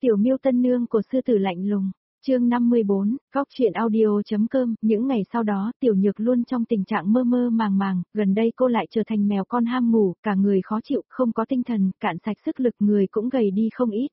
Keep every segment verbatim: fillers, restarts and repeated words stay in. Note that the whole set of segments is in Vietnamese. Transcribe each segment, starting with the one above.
Tiểu Miêu Tân Nương của sư tử lạnh lùng, chương năm mươi bốn, góc truyện audio.com, những ngày sau đó Tiểu Nhược luôn trong tình trạng mơ mơ màng màng, gần đây cô lại trở thành mèo con ham ngủ, cả người khó chịu, không có tinh thần, cạn sạch sức lực, người cũng gầy đi không ít.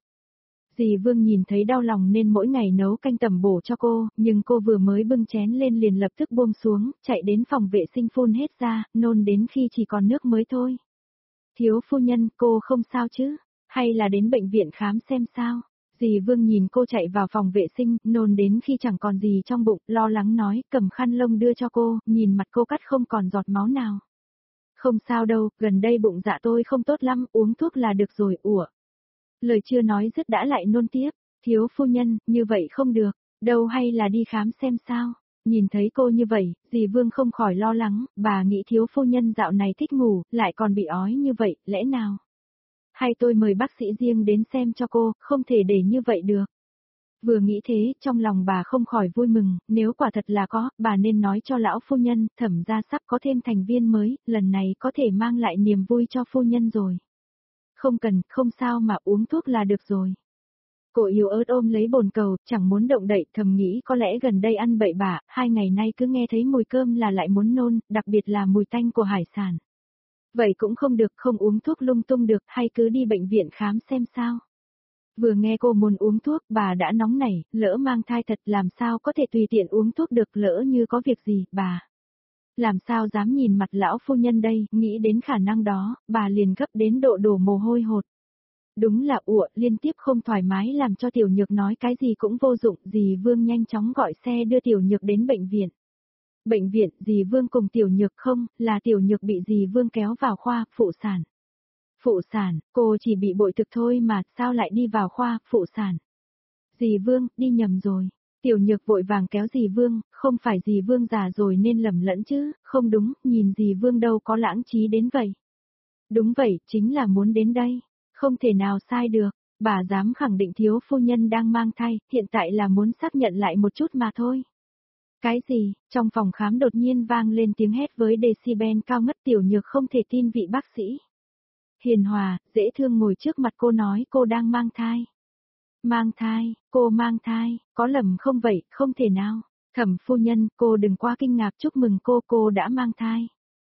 Dì Vương nhìn thấy đau lòng nên mỗi ngày nấu canh tẩm bổ cho cô, nhưng cô vừa mới bưng chén lên liền lập tức buông xuống, chạy đến phòng vệ sinh phun hết ra, nôn đến khi chỉ còn nước mới thôi. Thiếu phu nhân, cô không sao chứ? Hay là đến bệnh viện khám xem sao? Dì Vương nhìn cô chạy vào phòng vệ sinh, nôn đến khi chẳng còn gì trong bụng, lo lắng nói, cầm khăn lông đưa cho cô, nhìn mặt cô cắt không còn giọt máu nào. Không sao đâu, gần đây bụng dạ tôi không tốt lắm, uống thuốc là được rồi, ủa. Lời chưa nói dứt đã lại nôn tiếp, thiếu phu nhân, như vậy không được, đâu hay là đi khám xem sao. Nhìn thấy cô như vậy, dì Vương không khỏi lo lắng, bà nghĩ thiếu phu nhân dạo này thích ngủ, lại còn bị ói như vậy, lẽ nào? Hay tôi mời bác sĩ riêng đến xem cho cô, không thể để như vậy được. Vừa nghĩ thế, trong lòng bà không khỏi vui mừng, nếu quả thật là có, bà nên nói cho lão phu nhân, Thẩm gia sắp có thêm thành viên mới, lần này có thể mang lại niềm vui cho phu nhân rồi. Không cần, không sao mà uống thuốc là được rồi. Cô yếu ớt ôm lấy bồn cầu, chẳng muốn động đậy, thầm nghĩ có lẽ gần đây ăn bậy bạ, hai ngày nay cứ nghe thấy mùi cơm là lại muốn nôn, đặc biệt là mùi tanh của hải sản. Vậy cũng không được, không uống thuốc lung tung được, hay cứ đi bệnh viện khám xem sao. Vừa nghe cô muốn uống thuốc, bà đã nóng nảy, lỡ mang thai thật làm sao có thể tùy tiện uống thuốc được, lỡ như có việc gì, bà. Làm sao dám nhìn mặt lão phu nhân đây, nghĩ đến khả năng đó, bà liền gấp đến độ đổ mồ hôi hột. Đúng là ụa, liên tiếp không thoải mái làm cho Tiểu Nhược nói cái gì cũng vô dụng, dì Vương nhanh chóng gọi xe đưa Tiểu Nhược đến bệnh viện. Bệnh viện, dì Vương cùng Tiểu Nhược không, là Tiểu Nhược bị dì Vương kéo vào khoa, phụ sản. Phụ sản, cô chỉ bị bội thực thôi mà, sao lại đi vào khoa, phụ sản. Dì Vương, đi nhầm rồi. Tiểu Nhược vội vàng kéo dì Vương, không phải dì Vương già rồi nên lầm lẫn chứ, không đúng, nhìn dì Vương đâu có lãng trí đến vậy. Đúng vậy, chính là muốn đến đây, không thể nào sai được, bà dám khẳng định thiếu phu nhân đang mang thai, hiện tại là muốn xác nhận lại một chút mà thôi. Cái gì, trong phòng khám đột nhiên vang lên tiếng hét với decibel cao ngất. Tiểu Nhược không thể tin vị bác sĩ hiền hòa, dễ thương ngồi trước mặt cô nói cô đang mang thai. Mang thai, cô mang thai, có lầm không vậy, không thể nào. Thẩm phu nhân, cô đừng quá kinh ngạc, chúc mừng cô, cô đã mang thai.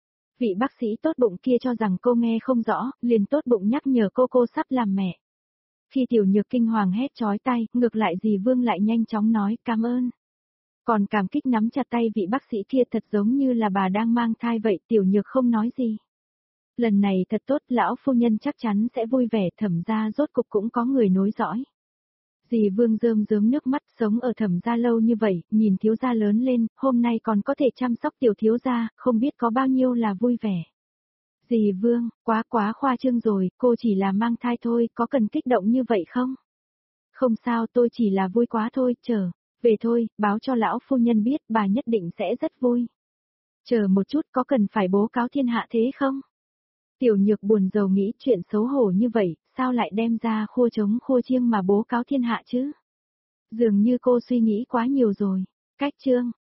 Vị bác sĩ tốt bụng kia cho rằng cô nghe không rõ, liền tốt bụng nhắc nhở cô cô sắp làm mẹ. Khi Tiểu Nhược kinh hoàng hét chói tai, ngược lại dì Vương lại nhanh chóng nói cảm ơn. Còn cảm kích nắm chặt tay vị bác sĩ kia thật giống như là bà đang mang thai vậy. Tiểu Nhược không nói gì. Lần này thật tốt, lão phu nhân chắc chắn sẽ vui vẻ, Thẩm gia rốt cục cũng có người nối dõi. Dì Vương rơm rớm nước mắt, sống ở Thẩm gia lâu như vậy, nhìn thiếu gia lớn lên, hôm nay còn có thể chăm sóc tiểu thiếu gia, không biết có bao nhiêu là vui vẻ. Dì Vương, quá quá khoa trương rồi, cô chỉ là mang thai thôi, có cần kích động như vậy không? Không sao, tôi chỉ là vui quá thôi, chờ, về thôi, báo cho lão phu nhân biết, bà nhất định sẽ rất vui. Chờ một chút, có cần phải bố cáo thiên hạ thế không? Tiểu Nhược buồn rầu nghĩ chuyện xấu hổ như vậy, sao lại đem ra khua trống khua chiêng mà bố cáo thiên hạ chứ? Dường như cô suy nghĩ quá nhiều rồi. Cách chương,